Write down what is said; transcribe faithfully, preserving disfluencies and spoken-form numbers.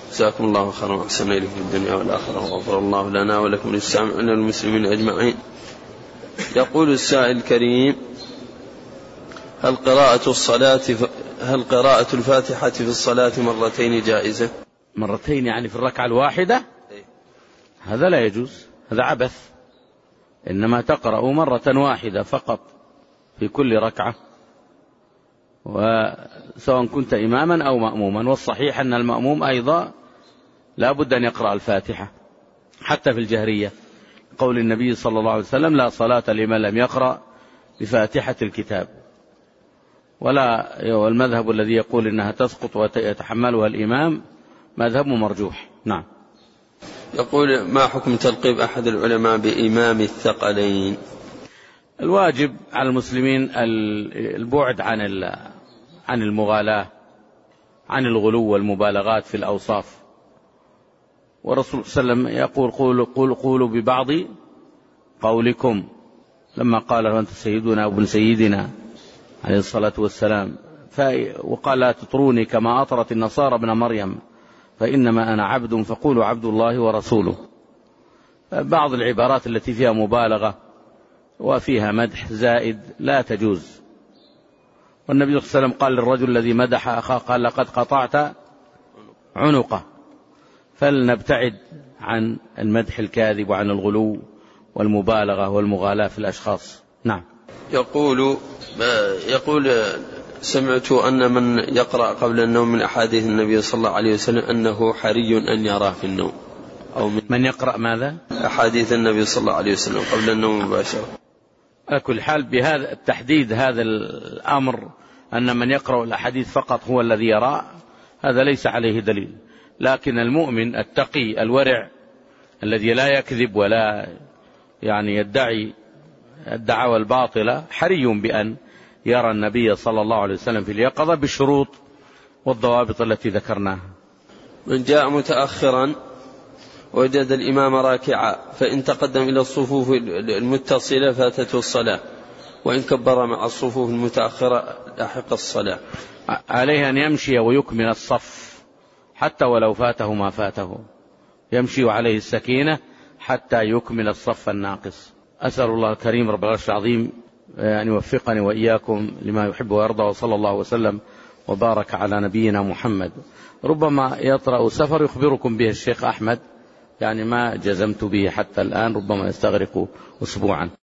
جزاكم الله خيرا وأحسن إليكم في الدنيا والآخرة، وغفر الله لنا ولكم وللسامعين المسلمين أجمعين. يقول السائل الكريم: هل قراءة الصلاة هل قراءة الفاتحة في الصلاة مرتين جائزة؟ مرتين يعني في الركعة الواحدة؟ هذا لا يجوز، هذا عبث. إنما تقرأ مرة واحدة فقط في كل ركعة، وسواء كنت إماما أو مأموما. والصحيح أن المأموم أيضا لا بد أن يقرأ الفاتحة حتى في الجهرية، قول النبي صلى الله عليه وسلم: لا صلاة لمن لم يقرأ بفاتحة الكتاب. ولا والمذهب الذي يقول إنها تسقط ويتحملها الإمام مذهب مرجوح. نعم. يقول: ما حكم تلقيب أحد العلماء بإمام الثقلين؟ الواجب على المسلمين البعد عن عن المغالاة، عن الغلو والمبالغات في الأوصاف. والرسول صلى الله عليه وسلم يقول: قولوا, قولوا, قولوا ببعض قولكم، لما قال له: أنت سيدنا وابن سيدنا عليه الصلاة والسلام. وقال: لا تطروني كما أطرت النصارى ابن مريم، فإنما أنا عبد فقولوا عبد الله ورسوله. بعض العبارات التي فيها مبالغة وفيها مدح زائد لا تجوز. والنبي صلى الله عليه وسلم قال للرجل الذي مدح أخاه: قال: لقد قطعت عنقه. فلنبتعد عن المدح الكاذب وعن الغلو والمبالغة والمغالاة في الأشخاص. نعم. يقول يقول سمعت أن من يقرأ قبل النوم من أحاديث النبي صلى الله عليه وسلم أنه حري أن يراه في النوم، أو من, من يقرأ ماذا؟ أحاديث النبي صلى الله عليه وسلم قبل النوم مباشرة. على كل حال بهذا التحديد، هذا الأمر أن من يقرأ الأحاديث فقط هو الذي يرى، هذا ليس عليه دليل. لكن المؤمن التقي الورع الذي لا يكذب ولا يعني يدعي الدعوى الباطلة حري بأن يرى النبي صلى الله عليه وسلم في اليقظة بالشروط والضوابط التي ذكرناها. من جاء متأخرا وجد الإمام راكعا فإن تقدم إلى الصفوف المتصلة فاتته الصلاة، وإن كبر مع الصفوف المتأخرة لحق الصلاة. عليه أن يمشي ويكمل الصف حتى ولو فاته ما فاته، يمشي عليه السكينة حتى يكمل الصف الناقص. أسأل الله الكريم رب العرش العظيم أن يوفقني وإياكم لما يحب ويرضى، وصلى الله وسلم وبارك على نبينا محمد. ربما يطرأ سفر يخبركم به الشيخ أحمد، يعني ما جزمت به حتى الآن، ربما يستغرق أسبوعا.